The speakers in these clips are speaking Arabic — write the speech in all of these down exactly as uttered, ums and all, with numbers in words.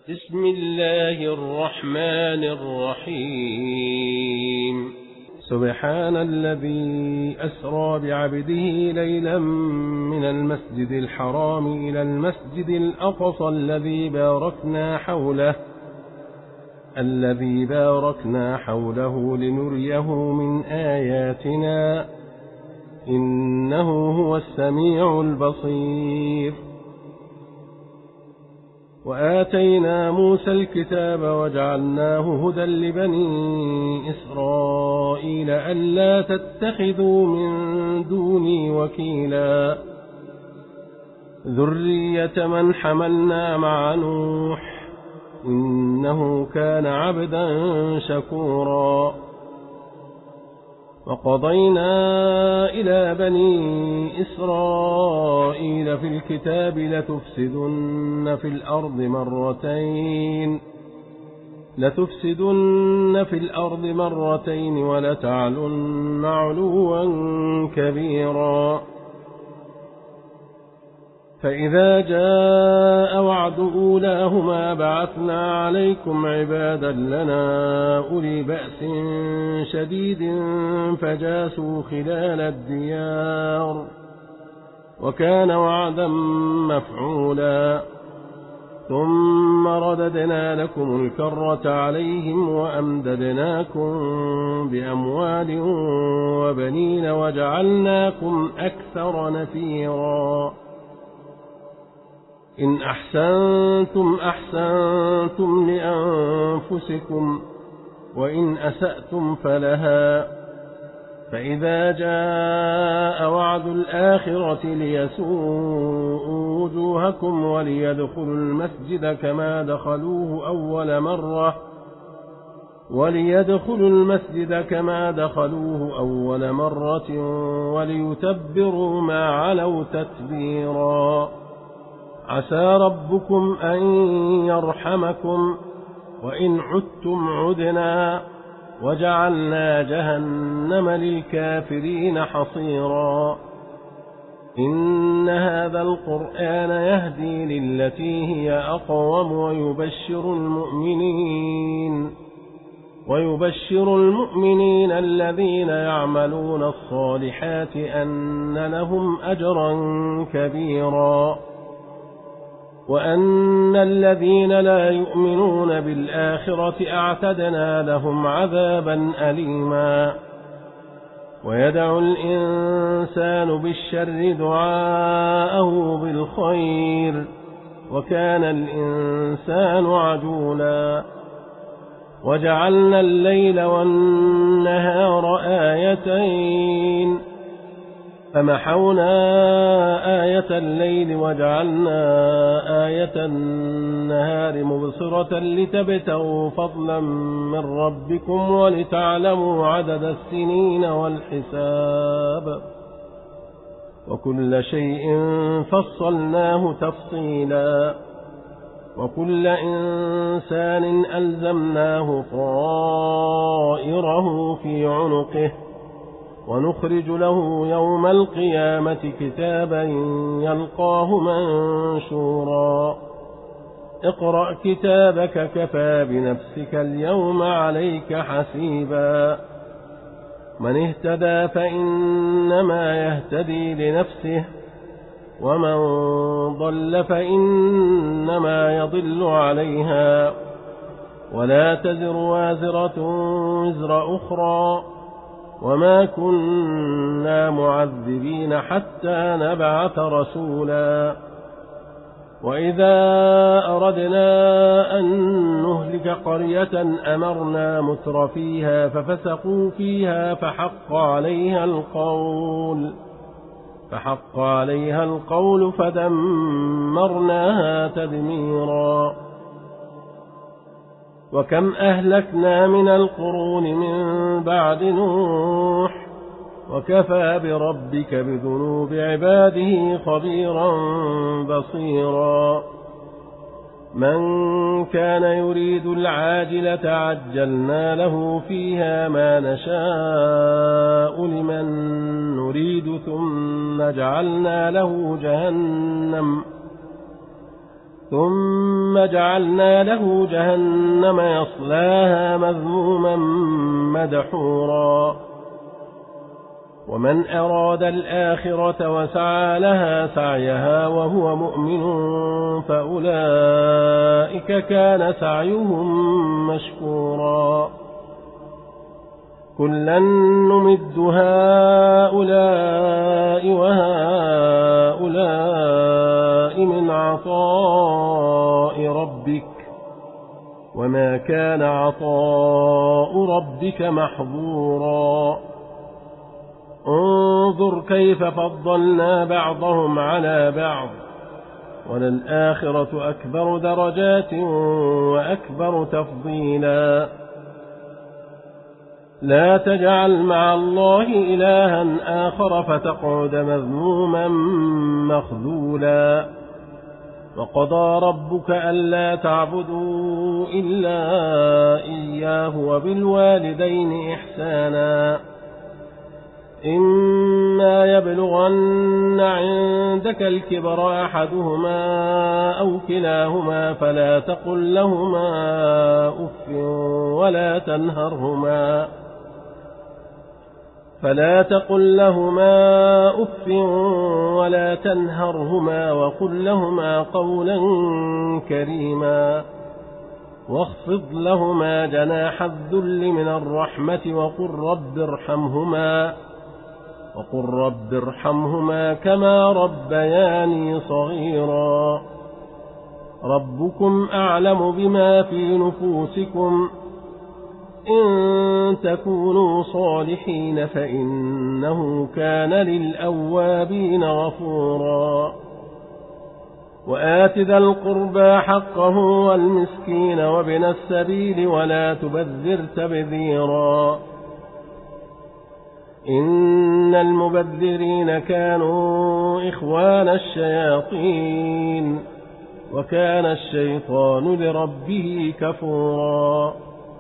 بسم الله الرحمن الرحيم سبحان الذي أسرى بعبده ليلا من المسجد الحرام إلى المسجد الأقصى الذي باركنا حوله الذي باركنا حوله لنريه من آياتنا إنه هو السميع البصير. وآتينا موسى الكتاب وجعلناه هدى لبني إسرائيل ألا تتخذوا من دوني وكيلا ذرية من حملنا مع نوح إنه كان عبدا شكورا. وقضينا إلى بني إسرائيل في الكتاب لتفسدن في الأرض مرتين لتفسدن في الأرض مرتين ولتعلن علوا كبيرا. فإذا جاء وعد أولاهما بعثنا عليكم عبادا لنا أولي بأس شديد فجاسوا خلال الديار وكان وعدا مفعولا. ثم رددنا لكم الكرة عليهم وأمددناكم بأموال وبنين وجعلناكم أكثر نفيرا. إن أحسنتم أحسنتم لأنفسكم وإن أسأتم فلها. فإذا جاء وعد الآخرة ليسوءوا وجوهكم وليدخلوا المسجد كما دخلوه أول مرة وليدخلوا المسجد كما دخلوه أول مرة وليتبروا ما علوا تتبيرا. عسى ربكم أن يرحمكم وإن عدتم عدنا وجعلنا جهنم للكافرين حصيرا. إن هذا القرآن يهدي للتي هي أقوم ويبشر المؤمنين ويبشر المؤمنين الذين يعملون الصالحات أن لهم أجرا كبيرا وأن الذين لا يؤمنون بالآخرة أعتدنا لهم عذابا أليما. ويدعو الإنسان بالشر دعاءه بالخير وكان الإنسان عجولا. وجعلنا الليل والنهار آيتين فمحونا آية الليل وجعلنا آية النهار مبصرة لتبتغوا فضلا من ربكم ولتعلموا عدد السنين والحساب وكل شيء فصلناه تفصيلا. وكل إنسان ألزمناه طائره في عنقه ونخرج له يوم القيامة كتابا يلقاه منشورا. اقرأ كتابك كفى بنفسك اليوم عليك حسيبا. من اهتدى فإنما يهتدي لنفسه ومن ضل فإنما يضل عليها ولا تزر وازرة وزر أخرى وما كنا معذبين حتى نبعث رسولا. وإذا أردنا أن نهلك قرية أمرنا متر فيها ففسقوا فيها فحق عليها القول فحق عليها القول فدمرناها تدميرا. وكم أهلكنا من القرون من بعد نوح وكفى بربك بذنوب عباده خبيرا بصيرا. من كان يريد العاجلة عجلنا له فيها ما نشاء لمن نريد ثم جعلنا له جهنم ثم جعلنا له جهنم يصلاها مذموما مدحورا ومن أراد الآخرة وسعى لها سعيها وهو مؤمن فأولئك كان سعيهم مشكورا كلا نمد هؤلاء وهؤلاء من عطاء ربك وما كان عطاء ربك محظورا انظر كيف فضلنا بعضهم على بعض وللآخرة أكبر درجات وأكبر تفضيلا لا تجعل مع الله إلها آخر فتقعد مذموما مخذولا وقضى ربك ألا تعبدوا إلا إياه وبالوالدين إحسانا إما يبلغن عندك الكبر أحدهما أو كلاهما فلا تقل لهما أف ولا تنهرهما فلا تقل لهما أف ولا تنهرهما وقل لهما قولا كريما واخفض لهما جناح الذل من الرحمة وقل رب ارحمهما وقل رب ارحمهما كما ربياني صغيرا ربكم أعلم بما في نفوسكم إن تكونوا صالحين فإنه كان للأوابين غفورا وآت ذا القربى حقه والمسكين وابن السبيل ولا تبذر تبذيرا إن المبذرين كانوا إخوان الشياطين وكان الشيطان لربه كفورا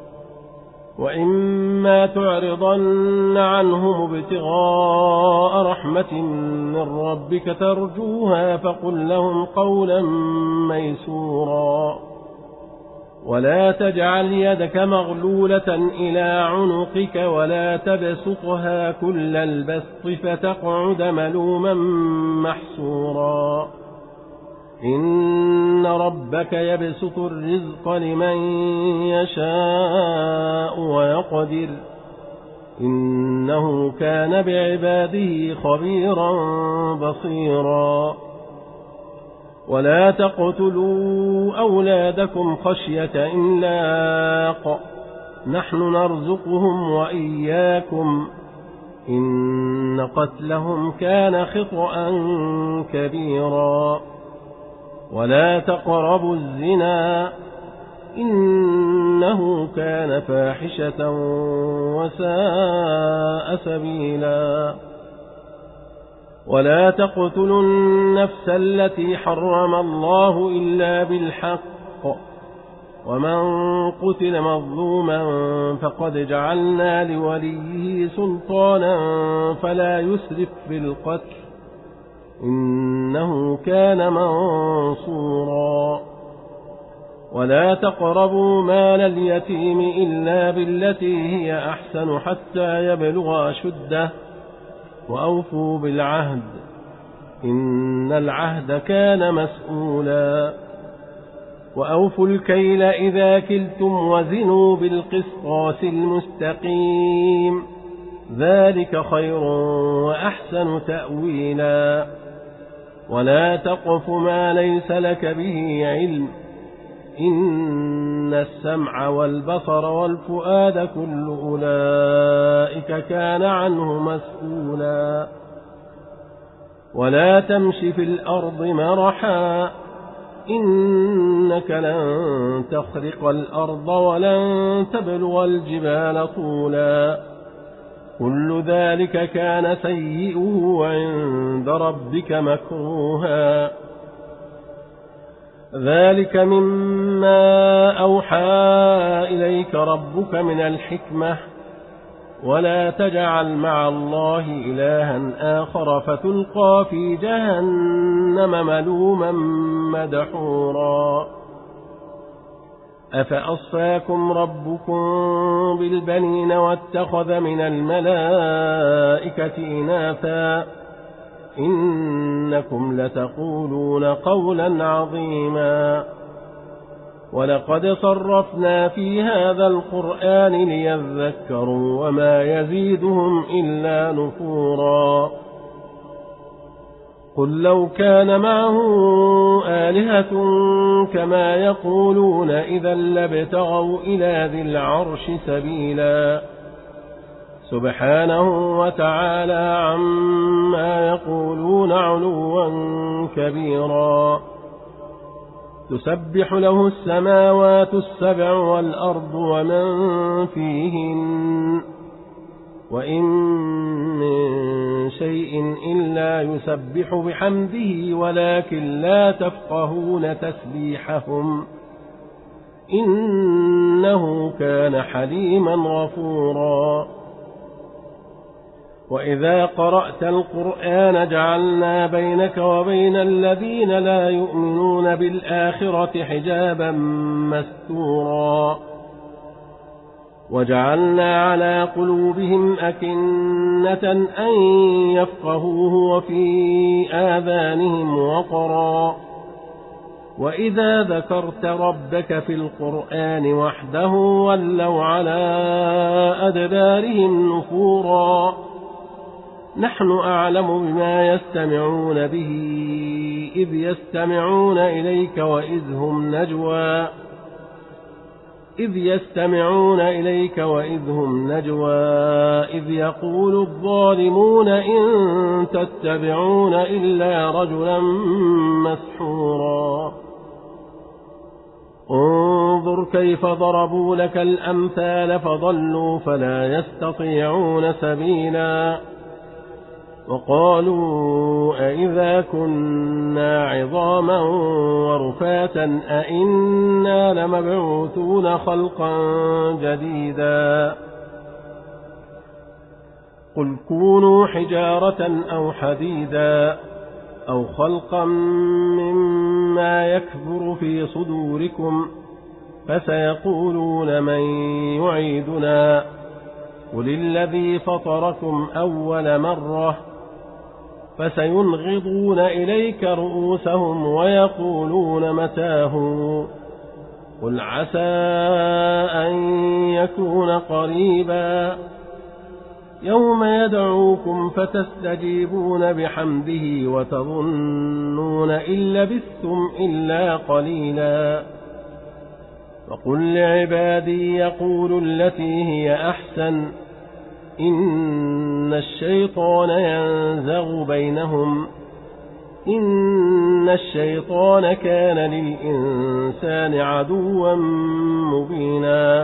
وإما تعرضن عنهم ابتغاء رحمة من ربك ترجوها فقل لهم قولا ميسورا ولا تجعل يدك مغلولة إلى عنقك ولا تبسطها كل البسط فتقعد ملوما محسورا إن ربك يبسط الرزق لمن يشاء ويقدر إنه كان بعباده خبيرا بصيرا ولا تقتلوا أولادكم خشية إملاق نحن نرزقهم وإياكم إن قتلهم كان خطأ كبيرا ولا تقربوا الزنا إنه كان فاحشة وساء سبيلا ولا تقتلوا النفس التي حرم الله إلا بالحق ومن قتل مظلوما فقد جعلنا لوليه سلطانا فلا يسرف في القتل إنه كان منصورا ولا تقربوا مال اليتيم إلا بالتي هي أحسن حتى يبلغ أشده وأوفوا بالعهد إن العهد كان مسؤولا وأوفوا الكيل إذا كلتم وزنوا بالقسطاس المستقيم ذلك خير وأحسن تأويلا ولا تقف ما ليس لك به علم إن السمع والبصر والفؤاد كل أولئك كان عنه مسؤولا ولا تمش في الأرض مرحا إنك لن تخرق الأرض ولن تبلغ الجبال طولا كل ذلك كان سيئه عند ربك مكروها ذلك مما أوحى إليك ربك من الحكمة ولا تجعل مع الله إلها آخر فتلقى في جهنم ملوما مدحورا أفأصفاكم ربكم بالبنين واتخذ من الملائكة إناثا إنكم لتقولون قولا عظيما ولقد صرفنا في هذا القرآن ليذكروا وما يزيدهم إلا نفورا قل لو كان معه آلهة كما يقولون إذا لابتغوا إلى ذي العرش سبيلا سبحانه وتعالى عما يقولون علوا كبيرا تسبح له السماوات السبع والأرض ومن فيهن وإن من شيء إلا يسبح بحمده ولكن لا تفقهون تسبيحهم إنه كان حليما غفورا وإذا قرأت القرآن جعلنا بينك وبين الذين لا يؤمنون بالآخرة حجابا مستورا وجعلنا على قلوبهم أكنة أن يفقهوه وفي آذانهم وقرا وإذا ذكرت ربك في القرآن وحده ولوا على أدبارهم نفورا نحن أعلم بما يستمعون به إذ يستمعون إليك وإذ هم نجوى إذ يستمعون إليك وإذ هم نجوى إذ يقول الظالمون إن تتبعون إلا رجلا مسحورا انظر كيف ضربوا لك الأمثال فضلوا فلا يستطيعون سبيلا وقالوا أئذا كنا عظاما ورفاتا أئنا لمبعوثون خلقا جديدا قل كونوا حجارة أو حديدا أو خلقا مما يكبر في صدوركم فسيقولون من يعيدنا قل الذي فطركم أول مرة فسينغضون إليك رؤوسهم ويقولون متاه قل عسى أن يكون قريبا يوم يدعوكم فتستجيبون بحمده وتظنون إن لبثتم إلا قليلا وقل لعبادي يقولوا التي هي أحسن إن الشيطان ينزغ بينهم إن الشيطان كان للإنسان عدوا مبينا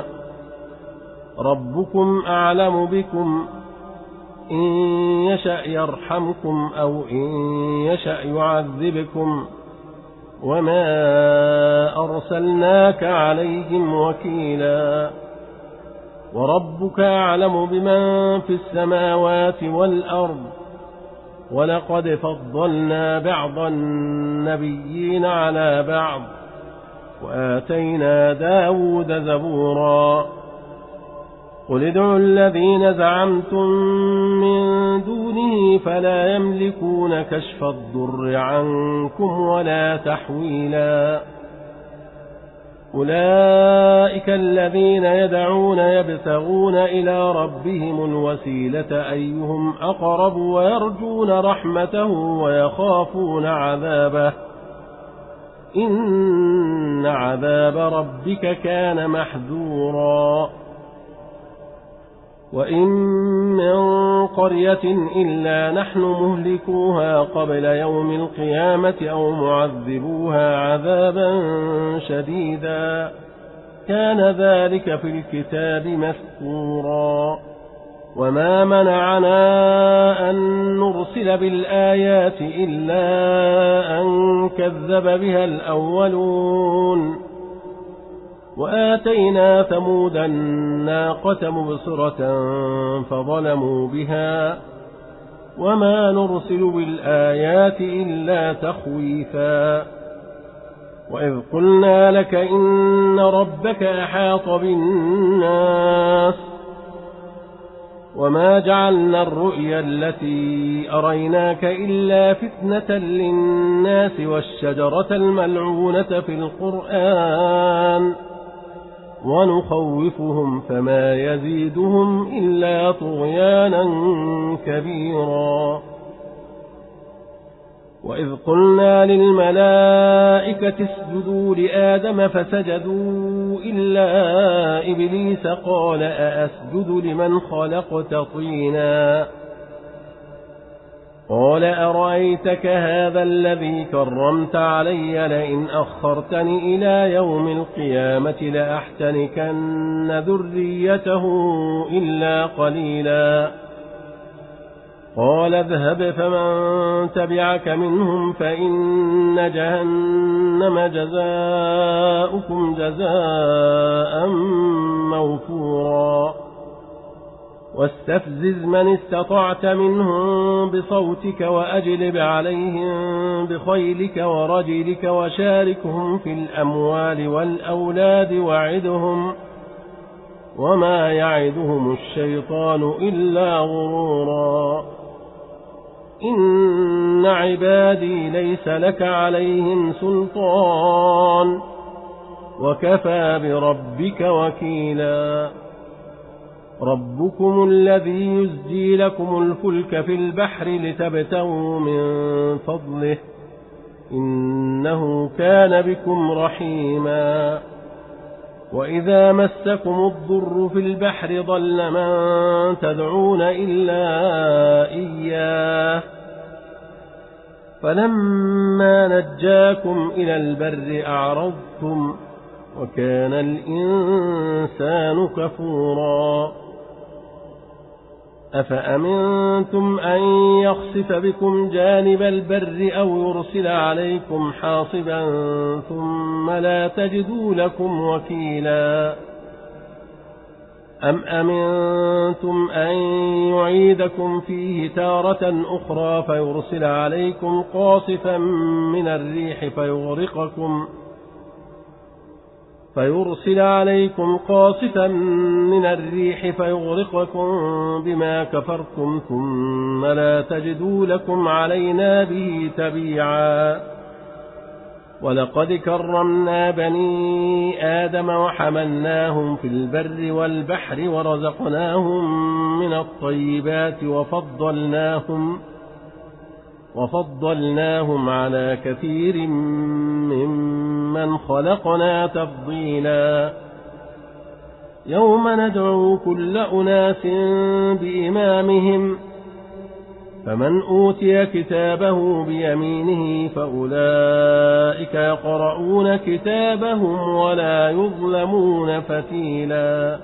ربكم أعلم بكم إن يشأ يرحمكم أو إن يشأ يعذبكم وما أرسلناك عليهم وكيلا وربك أعلم بمن في السماوات والأرض ولقد فضلنا بعض النبيين على بعض وآتينا داود زبورا قل ادعوا الذين زعمتم من دونه فلا يملكون كشف الضر عنكم ولا تحويلا أولئك الذين يدعون يبتغون إلى ربهم الوسيلة أيهم أقرب ويرجون رحمته ويخافون عذابه إن عذاب ربك كان محذورا وإن من قرية إلا نحن مهلكوها قبل يوم القيامة أو معذبوها عذابا شديدا كان ذلك في الكتاب مسطورا وما منعنا أن نرسل بالآيات إلا أن كذب بها الأولون وآتينا ثمود الناقة مبصرة فظلموا بها وما نرسل بالآيات إلا تخويفا وإذ قلنا لك إن ربك أحاط بالناس وما جعلنا الرؤيا التي أريناك إلا فتنة للناس والشجرة الملعونة في القرآن ونخوفهم فما يزيدهم إلا طغيانا كبيرا وإذ قلنا للملائكة اسجدوا لآدم فسجدوا إلا إبليس قال أأسجد لمن خلقت طينا قال أرأيتك هذا الذي كرمت علي لئن أخرتني إلى يوم القيامة لأحتنكن ذريته إلا قليلا قال اذهب فمن تبعك منهم فإن جهنم جزاؤكم جزاء موفورا واستفزز من استطعت منهم بصوتك وأجلب عليهم بخيلك ورجلك وشاركهم في الأموال والأولاد وعدهم وما يعدهم الشيطان إلا غرورا إن عبادي ليس لك عليهم سلطان وكفى بربك وكيلا ربكم الذي يزجي لكم الفلك في البحر لتبتغوا من فضله إنه كان بكم رحيما وإذا مسكم الضر في البحر ضل من تدعون إلا إياه فلما نجاكم إلى البر أعرضتم وكان الإنسان كفورا أفأمنتم أن يخسف بكم جانب البر أو يرسل عليكم حاصبا ثم لا تجدوا لكم وكيلا أم أمنتم أن يعيدكم فيه تارة أخرى فيرسل عليكم قاصفا من الريح فيغرقكم فيرسل عليكم قاصفا من الريح فيغرقكم بما كفرتم ثم لا تجدوا لكم علينا به تبيعا ولقد كرمنا بني آدم وحملناهم في البر والبحر ورزقناهم من الطيبات وفضلناهم وفضلناهم على كثير ممن خلقنا تفضيلا يوم ندعو كل أناس بإمامهم فمن أوتي كتابه بيمينه فأولئك يقرؤون كتابهم ولا يظلمون فتيلا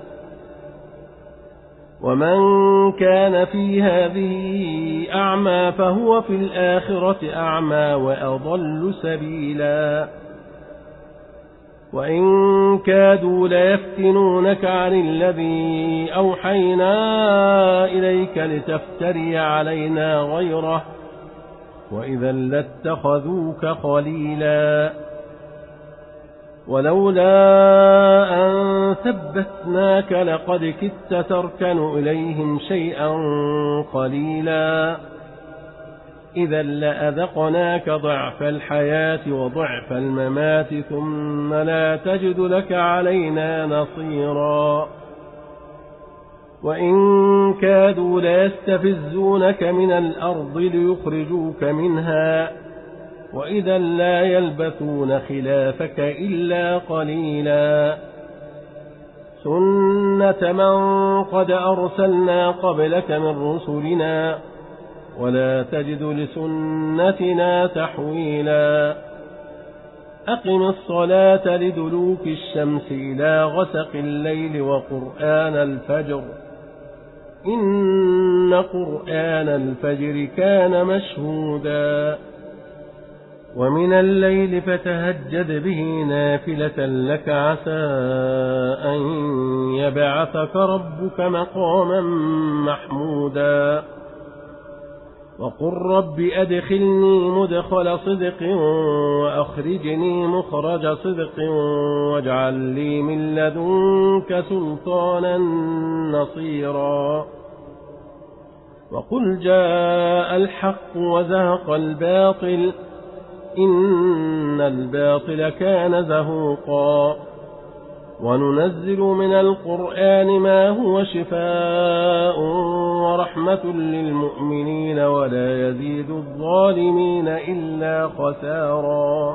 ومن كان في هذه أعمى فهو في الآخرة أعمى وأضل سبيلا وإن كادوا ليفتنونك عن الذي أوحينا إليك لتفتري علينا غيره وإذا لاتخذوك خليلا ولولا أن ثبتناك لقد كدت تركن إليهم شيئا قليلا إذا لأذقناك ضعف الحياة وضعف الممات ثم لا تجد لك علينا نصيرا وإن كادوا ليستفزونك من الأرض ليخرجوك منها وإذا لا يلبثون خلافك إلا قليلا سنة من قد أرسلنا قبلك من رسلنا ولا تجد لسنتنا تحويلا أقم الصلاة لدلوك الشمس إلى غسق الليل وقرآن الفجر إن قرآن الفجر كان مشهودا ومن الليل فتهجد به نافلة لك عسى أن يبعثك ربك مقاما محمودا وقل رب أدخلني مدخل صدق وأخرجني مخرج صدق واجعل لي من لدنك سلطانا نصيرا وقل جاء الحق وزهق الباطل إن الباطل كان زهوقا وننزل من القرآن ما هو شفاء ورحمة للمؤمنين ولا يزيد الظالمين إلا خسارا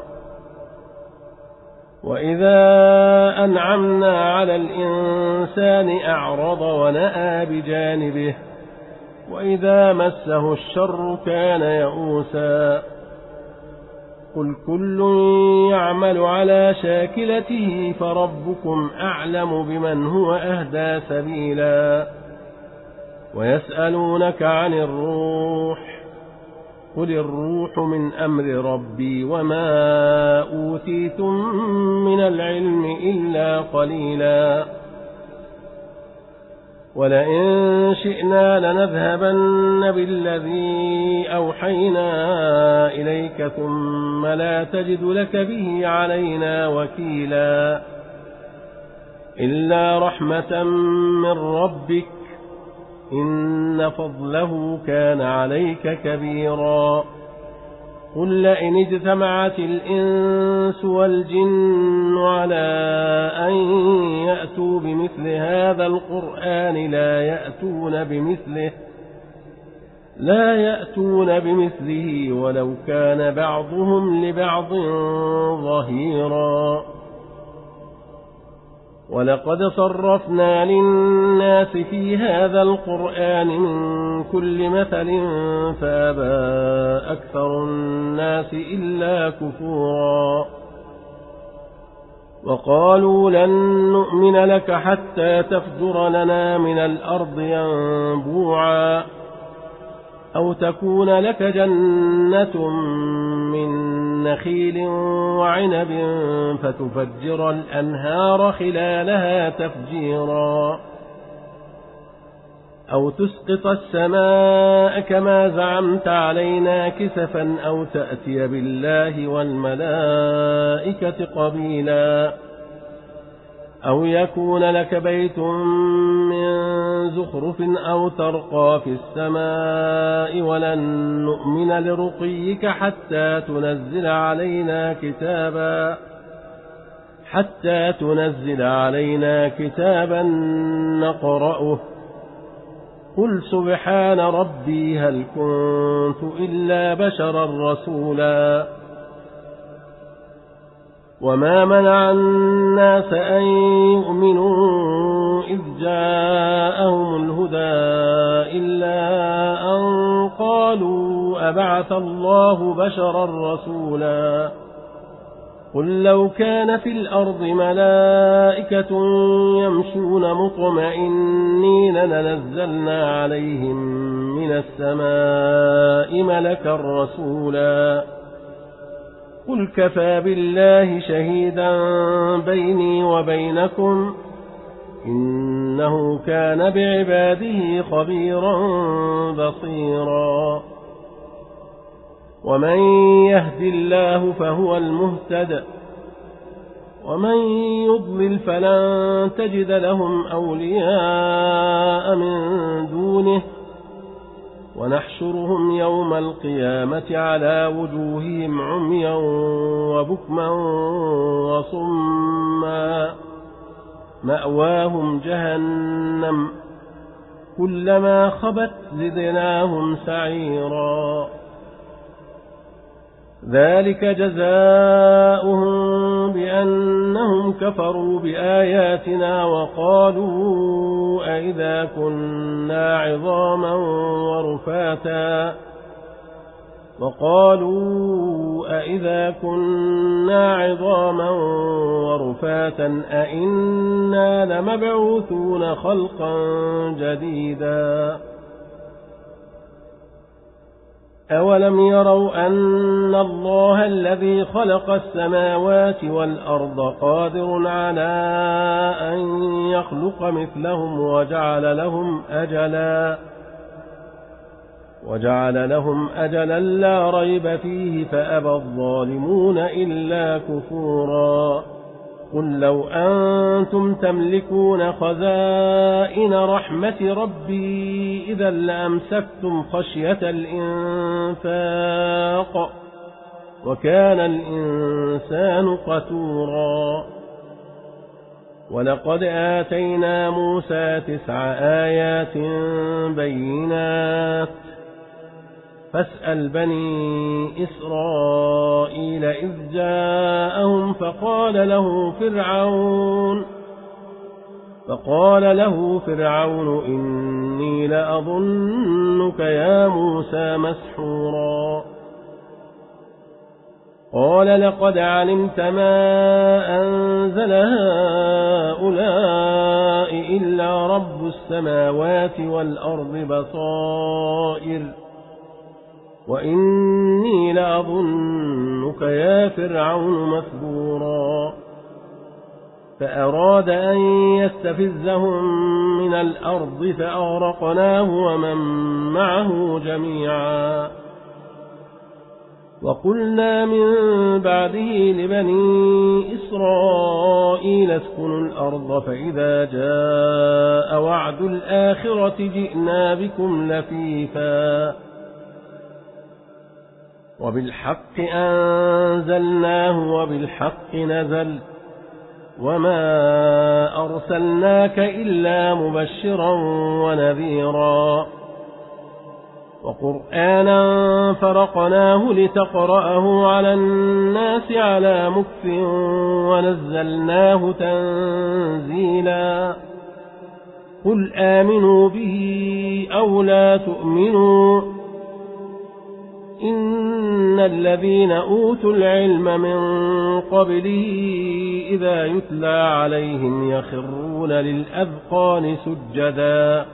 وإذا أنعمنا على الإنسان أعرض ونأى بجانبه وإذا مسه الشر كان يئوسا قل كل يعمل على شاكلته فربكم أعلم بمن هو أهدى سبيلا ويسألونك عن الروح قل الروح من أمر ربي وما أوتيتم من العلم إلا قليلا ولئن شئنا لنذهبن بالذي أوحينا إليك ثم لا تجد لك به علينا وكيلا إلا رحمة من ربك إن فضله كان عليك كبيرا قل لئن اجتمعت الإنس والجن على أن يأتوا بمثل هذا القرآن لا يأتون بمثله لا يأتون بمثله ولو كان بعضهم لبعض ظهيرا ولقد صرفنا للناس في هذا القرآن من كل مثل فأبى أكثر الناس إلا كفورا وقالوا لن نؤمن لك حتى تفجر لنا من الأرض ينبوعا أو تكون لك جنة من نخيل وعنب فتفجر الأنهار خلالها تفجيرا أو تسقط السماء كما زعمت علينا كسفا أو تأتي بالله والملائكة قبيلا أو يكون لك بيت من زخرف أو ترقى في السماء ولن نؤمن لرقيك حتى تنزل علينا كتابا حتى تنزل علينا كتابا نقرأه قل سبحان ربي هل كنت إلا بشرا رسولا وما منع الناس أن يؤمنوا إذ جاءهم الهدى إلا أن قالوا أبعث الله بشرا رسولا قل لو كان في الأرض ملائكة يمشون مطمئنين لنزلنا عليهم من السماء ملكا رسولا قل كفى بالله شهيدا بيني وبينكم إنه كان بعباده خبيرا بصيرا ومن يهد الله فهو المهتد ومن يضلل فلن تجد لهم أولياء من دونه ونحشرهم يوم القيامة على وجوههم عميا وبكما وصما مأواهم جهنم كلما خبت زدناهم سعيرا ذلك جزاؤهم بأنهم كفروا بآياتنا وقالوا أئذا كنا عظاما ورفاتا وقالوا أئذا كنا عظاما ورفاتا أئنا لمبعوثون خلقا جديدا أولم يروا أن الله الذي خلق السماوات والأرض قادر على أن يخلق مثلهم وجعل لهم أجلا وجعل لهم أجلا لا ريب فيه فأبى الظالمون إلا كفورا قل لو أنتم تملكون خزائن رحمة ربي إذا لأمسكتم خشية الإنفاق وكان الإنسان قتورا ولقد آتينا موسى تسع آيات بينات فاسأل بني إسرائيل إذ جاءهم فقال له فرعون فقال له فرعون إني لأظنك يا موسى مسحورا قال لقد علمت ما أنزل هؤلاء إلا رب السماوات والأرض بصائر وإني لأظنك يا فرعون مثبورا فأراد أن يستفزهم من الأرض فأغرقناه ومن معه جميعا وقلنا من بعده لبني إسرائيل اسكنوا الأرض فإذا جاء وعد الآخرة جئنا بكم لفيفا وبالحق أنزلناه وبالحق نزل وما أرسلناك إلا مبشرا ونذيرا وقرآنا فرقناه لتقرأه على الناس على مكث ونزلناه تنزيلا قل آمنوا به أو لا تؤمنوا إن الذين أوتوا العلم من قبله إذا يتلى عليهم يخرون للأذقان سجدا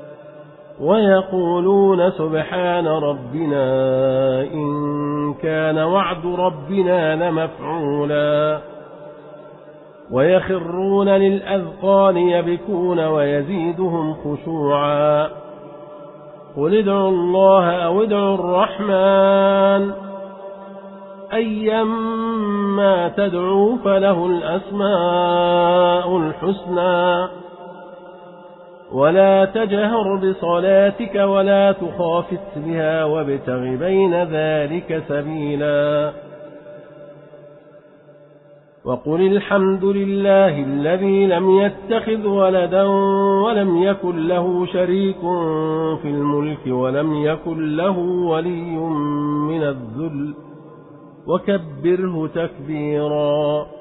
ويقولون سبحان ربنا إن كان وعد ربنا لمفعولا ويخرون للأذقان يبكون ويزيدهم خشوعا قل ادعوا الله أو ادعوا الرحمن أيما تدعوا فله الأسماء الحسنى ولا تجهر بصلاتك ولا تخافت بها وابتغ بين ذلك سبيلا وقل الحمد لله الذي لم يتخذ ولدا ولم يكن له شريك في الملك ولم يكن له ولي من الذل وكبره تكبيرا